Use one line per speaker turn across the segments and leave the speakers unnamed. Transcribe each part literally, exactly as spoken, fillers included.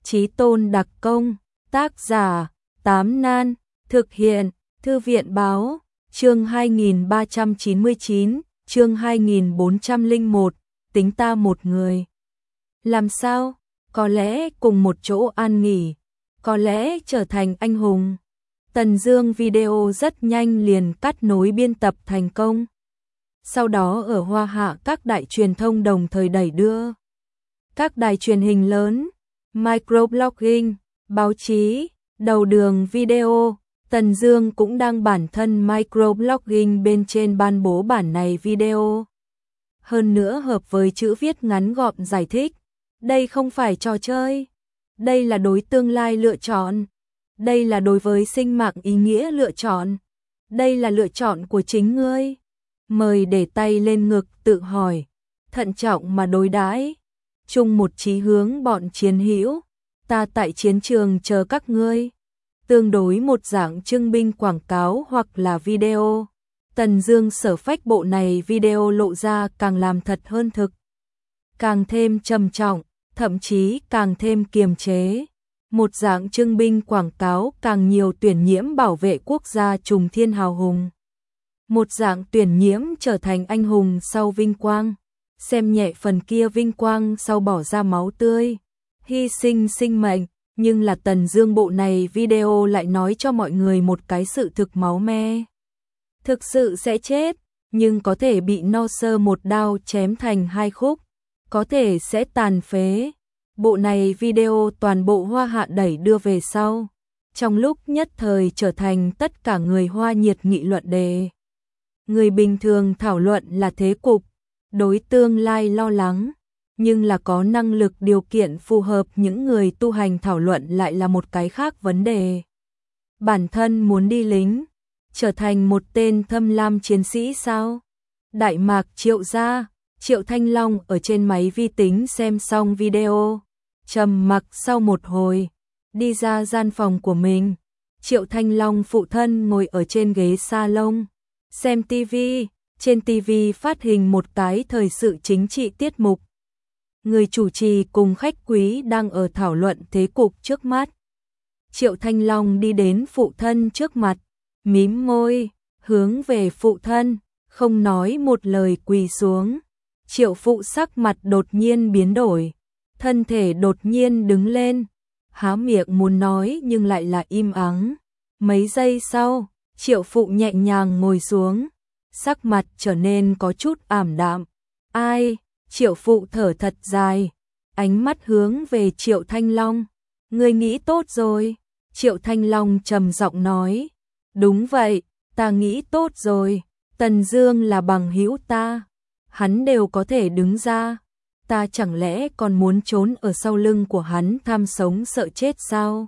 Chí Tôn đặc công, tác giả, Tám Nan, thực hiện, Thư viện báo, chương hai nghìn ba trăm chín mươi chín, chương hai nghìn bốn trăm lẻ một, tính ta một người. Làm sao? Có lẽ cùng một chỗ an nghỉ, có lẽ trở thành anh hùng. Tần Dương video rất nhanh liền cắt nối biên tập thành công. Sau đó ở Hoa Hạ các đại truyền thông đồng thời đẩy đưa. Các đài truyền hình lớn, microblogging, báo chí, đầu đường video, Tần Dương cũng đăng bản thân microblogging bên trên ban bố bản này video. Hơn nữa hợp với chữ viết ngắn gọn giải thích, đây không phải trò chơi, đây là đối tương lai lựa chọn, đây là đối với sinh mạng ý nghĩa lựa chọn, đây là lựa chọn của chính ngươi. Mời để tay lên ngực tự hỏi, thận trọng mà đối đãi, chung một chí hướng bọn chiến hữu, ta tại chiến trường chờ các ngươi. Tương đối một dạng trưng binh quảng cáo hoặc là video. Tần Dương sở phách bộ này video lộ ra càng làm thật hơn thực, càng thêm trầm trọng, thậm chí càng thêm kiềm chế. Một dạng trưng binh quảng cáo càng nhiều tuyển nhiễm bảo vệ quốc gia trùng thiên hào hùng. Một dạng tuyển nhiễm trở thành anh hùng sau vinh quang, xem nhẹ phần kia vinh quang sau bỏ ra máu tươi, hy sinh sinh mệnh. Nhưng là Tần Dương bộ này video lại nói cho mọi người một cái sự thực máu me. Thực sự sẽ chết, nhưng có thể bị no sơ một đao chém thành hai khúc, có thể sẽ tàn phế. Bộ này video toàn bộ Hoa Hạ đẩy đưa về sau, trong lúc nhất thời trở thành tất cả người Hoa nhiệt nghị luận đề. Người bình thường thảo luận là thế cục, đối tương lai lo lắng, nhưng là có năng lực điều kiện phù hợp những người tu hành thảo luận lại là một cái khác vấn đề. Bản thân muốn đi lính, trở thành một tên thâm lam chiến sĩ sao? Đại Mạc Triệu gia, Triệu Thanh Long ở trên máy vi tính xem xong video, trầm mặc sau một hồi, đi ra gian phòng của mình. Triệu Thanh Long phụ thân ngồi ở trên ghế salon, xem tivi, trên tivi phát hình một cái thời sự chính trị tiết mục. Người chủ trì cùng khách quý đang ở thảo luận thế cục trước mắt. Triệu Thanh Long đi đến phụ thân trước mặt, mím môi, hướng về phụ thân, không nói một lời quỳ xuống. Triệu phụ sắc mặt đột nhiên biến đổi, thân thể đột nhiên đứng lên, há miệng muốn nói nhưng lại là im ắng. Mấy giây sau, Triệu phụ nhẹ nhàng ngồi xuống, sắc mặt trở nên có chút ảm đạm. Ai? Triệu phụ thở thật dài, ánh mắt hướng về Triệu Thanh Long. Ngươi nghĩ tốt rồi. Triệu Thanh Long trầm giọng nói. Đúng vậy, ta nghĩ tốt rồi. Tần Dương là bằng hữu ta, hắn đều có thể đứng ra, ta chẳng lẽ còn muốn trốn ở sau lưng của hắn tham sống sợ chết sao?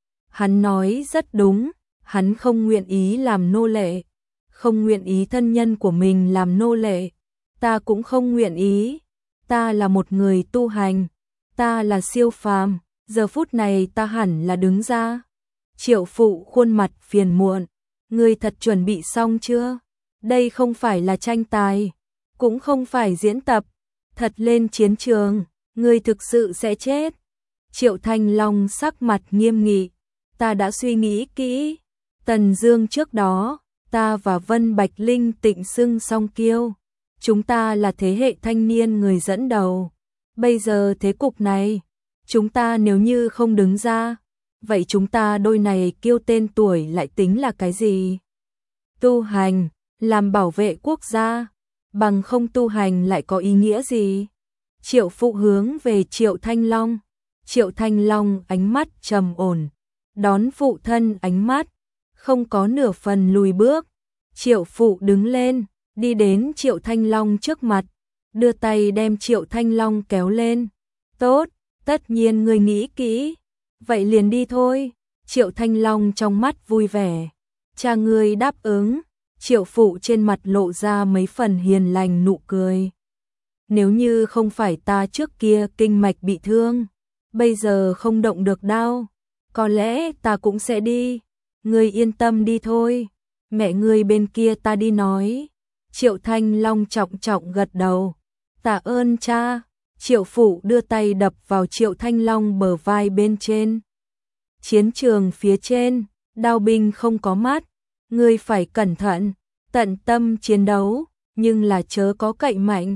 Hắn nói rất đúng, hắn không nguyện ý làm nô lệ, không nguyện ý thân nhân của mình làm nô lệ, ta cũng không nguyện ý. Ta là một người tu hành, ta là siêu phàm, giờ phút này ta hẳn là đứng ra. Triệu phụ khuôn mặt phiền muộn, ngươi thật chuẩn bị xong chưa? Đây không phải là tranh tài, cũng không phải diễn tập, thật lên chiến trường, ngươi thực sự sẽ chết. Triệu Thanh Long sắc mặt nghiêm nghị, ta đã suy nghĩ kỹ, Tần Dương trước đó, ta và Vân Bạch Linh tịnh xưng song kiêu. Chúng ta là thế hệ thanh niên người dẫn đầu. Bây giờ thế cục này, chúng ta nếu như không đứng ra, vậy chúng ta đôi này kiêu tên tuổi lại tính là cái gì? Tu hành, làm bảo vệ quốc gia, bằng không tu hành lại có ý nghĩa gì? Triệu phụ hướng về Triệu Thanh Long. Triệu Thanh Long ánh mắt trầm ổn, đón phụ thân ánh mắt, không có nửa phần lùi bước. Triệu phụ đứng lên, đi đến Triệu Thanh Long trước mặt, đưa tay đem Triệu Thanh Long kéo lên. Tốt, tất nhiên ngươi nghĩ kỹ, vậy liền đi thôi. Triệu Thanh Long trong mắt vui vẻ, cha ngươi đáp ứng. Triệu phụ trên mặt lộ ra mấy phần hiền lành nụ cười. Nếu như không phải ta trước kia kinh mạch bị thương, bây giờ không động được đau, có lẽ ta cũng sẽ đi. Ngươi yên tâm đi thôi, mẹ ngươi bên kia ta đi nói. Triệu Thanh Long trọng trọng gật đầu. Tạ ơn cha. Triệu Phụ đưa tay đập vào Triệu Thanh Long bờ vai bên trên. Chiến trường phía trên, đao binh không có mắt, ngươi phải cẩn thận, tận tâm chiến đấu, nhưng là chớ có cậy mạnh.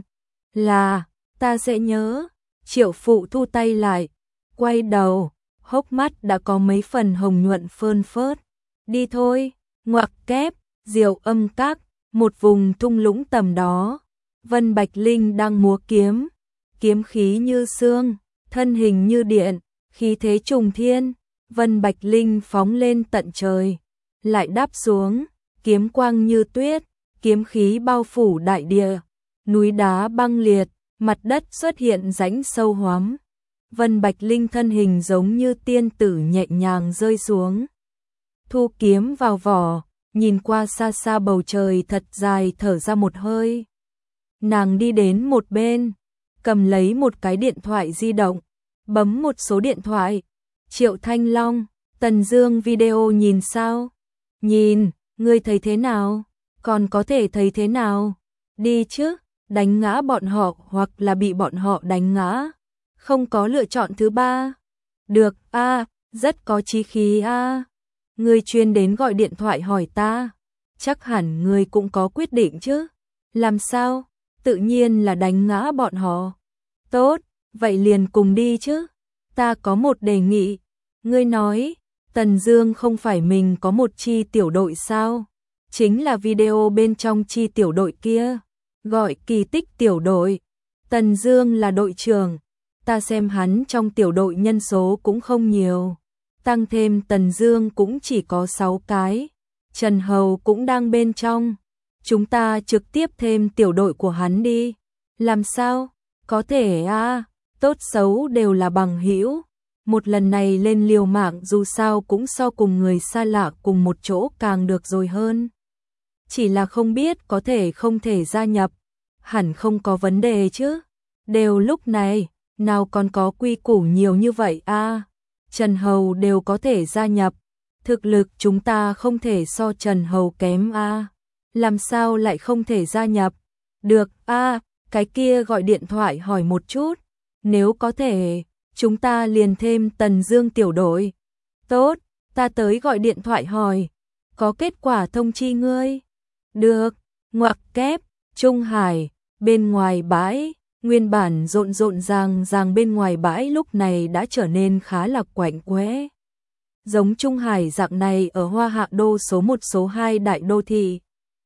Là, ta sẽ nhớ. Triệu Phụ thu tay lại, quay đầu, hốc mắt đã có mấy phần hồng nhuận phơn phớt. Đi thôi, ngoặc kép, Diệu Âm Các, một vùng thung lũng tầm đó. Vân Bạch Linh đang múa kiếm, kiếm khí như sương, thân hình như điện, khí thế trùng thiên. Vân Bạch Linh phóng lên tận trời, lại đáp xuống, kiếm quang như tuyết, kiếm khí bao phủ đại địa, núi đá băng liệt, mặt đất xuất hiện rãnh sâu hoắm. Vân Bạch Linh thân hình giống như tiên tử nhẹ nhàng rơi xuống. Thu kiếm vào vỏ, nhìn qua xa xa bầu trời thật dài thở ra một hơi. Nàng đi đến một bên, cầm lấy một cái điện thoại di động, bấm một số điện thoại. Triệu Thanh Long, Tần Dương video nhìn sao? Nhìn, ngươi thấy thế nào? Còn có thể thấy thế nào? Đi chứ, đánh ngã bọn họ hoặc là bị bọn họ đánh ngã. Không có lựa chọn thứ ba. Được a, à, rất có chí khí a. À. Ngươi chuyên đến gọi điện thoại hỏi ta. Chắc hẳn ngươi cũng có quyết định chứ. Làm sao? Tự nhiên là đánh ngã bọn họ. Tốt, vậy liền cùng đi chứ. Ta có một đề nghị. Ngươi nói, Tần Dương không phải mình có một chi tiểu đội sao? Chính là video bên trong chi tiểu đội kia, gọi Kỳ Tích tiểu đội. Tần Dương là đội trưởng, ta xem hắn trong tiểu đội nhân số cũng không nhiều, tăng thêm Tần Dương cũng chỉ có sáu cái. Trần Hầu cũng đang bên trong. Chúng ta trực tiếp thêm tiểu đội của hắn đi. Làm sao? Có thể a, à, tốt xấu đều là bằng hữu. Một lần này lên liều mạng dù sao cũng so cùng người xa lạ cùng một chỗ càng được rồi hơn. Chỉ là không biết có thể không thể gia nhập. Hẳn không có vấn đề chứ. Đều lúc này, nào còn có quy củ nhiều như vậy a. À, Trần Hầu đều có thể gia nhập. Thực lực chúng ta không thể so Trần Hầu kém a. À, làm sao lại không thể gia nhập? Được a, à, cái kia gọi điện thoại hỏi một chút. Nếu có thể, chúng ta liền thêm Tần Dương tiểu đội. Tốt, ta tới gọi điện thoại hỏi. Có kết quả thông chi ngươi. Được, ngoặc kép, Trung Hải, bên ngoài bãi, nguyên bản rộn rộn ràng ràng bên ngoài bãi lúc này đã trở nên khá là quạnh quẽ. Giống Trung Hải dạng này ở Hoa Hạ đô số một số hai đại đô thị.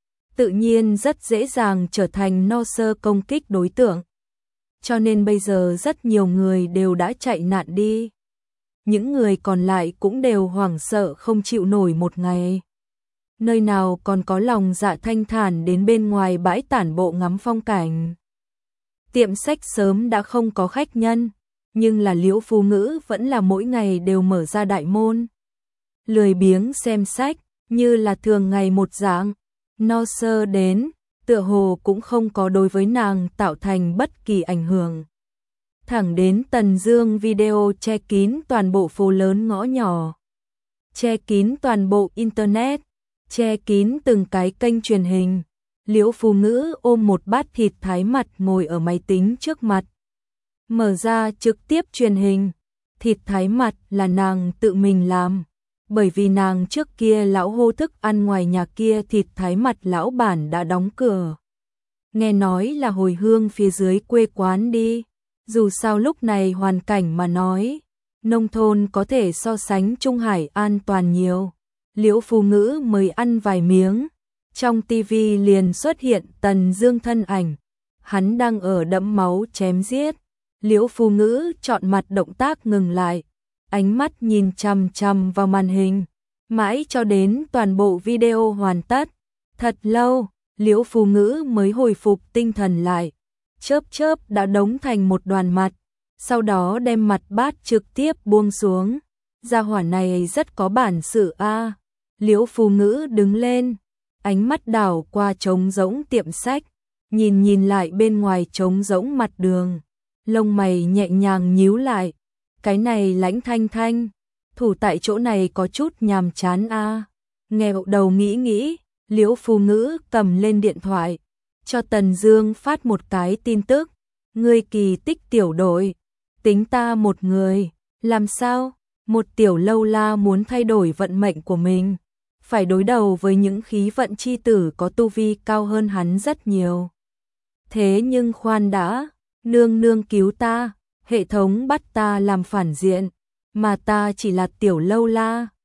Tự nhiên rất dễ dàng trở thành no sơ công kích đối tượng. Cho nên bây giờ rất nhiều người đều đã chạy nạn đi. Những người còn lại cũng đều hoảng sợ không chịu nổi một ngày. Nơi nào còn có lòng dạ thanh thản đến bên ngoài bãi tản bộ ngắm phong cảnh. Tiệm sách sớm đã không có khách nhân, nhưng là Liễu Phú Ngữ vẫn là mỗi ngày đều mở ra đại môn. Lười biếng xem sách, như là thường ngày một dạng, no sơ đến, tựa hồ cũng không có đối với nàng tạo thành bất kỳ ảnh hưởng. Thẳng đến Tần Dương video che kín toàn bộ phố lớn ngõ nhỏ, che kín toàn bộ internet, che kín từng cái kênh truyền hình. Liễu Phú Ngữ ôm một bát thịt thái mặt ngồi ở máy tính trước mặt. Mở ra trực tiếp truyền hình. Thịt thái mặt là nàng tự mình làm. Bởi vì nàng trước kia lão hô thức ăn ngoài nhà kia thịt thái mặt lão bản đã đóng cửa. Nghe nói là hồi hương phía dưới quê quán đi. Dù sao lúc này hoàn cảnh mà nói, nông thôn có thể so sánh Trung Hải an toàn nhiều. Liễu Phú Ngữ mới ăn vài miếng. Trong tivi liền xuất hiện Tần Dương thân ảnh. Hắn đang ở đẫm máu chém giết. Liễu Phú Ngữ chọn mặt động tác ngừng lại. Ánh mắt nhìn chằm chằm vào màn hình. Mãi cho đến toàn bộ video hoàn tất. Thật lâu, Liễu Phú Ngữ mới hồi phục tinh thần lại. Chớp chớp đã đóng thành một đoàn mặt. Sau đó đem mặt bát trực tiếp buông xuống. Gia hỏa này rất có bản sự a. À. Liễu Phú Ngữ đứng lên. Ánh mắt đảo qua trống rỗng tiệm sách, nhìn nhìn lại bên ngoài trống rỗng mặt đường, lông mày nhẹ nhàng nhíu lại. Cái này Lãnh Thanh Thanh, thủ tại chỗ này có chút nhàm chán a. À. Nghẹo đầu nghĩ nghĩ, Liễu Phú Ngữ cầm lên điện thoại, cho Tần Dương phát một cái tin tức. Ngươi kỳ tích tiểu đội, tính ta một người, làm sao? Một tiểu lâu la muốn thay đổi vận mệnh của mình, phải đối đầu với những khí vận chi tử có tu vi cao hơn hắn rất nhiều. Thế nhưng khoan đã, nương nương cứu ta, hệ thống bắt ta làm phản diện, mà ta chỉ là tiểu lâu la,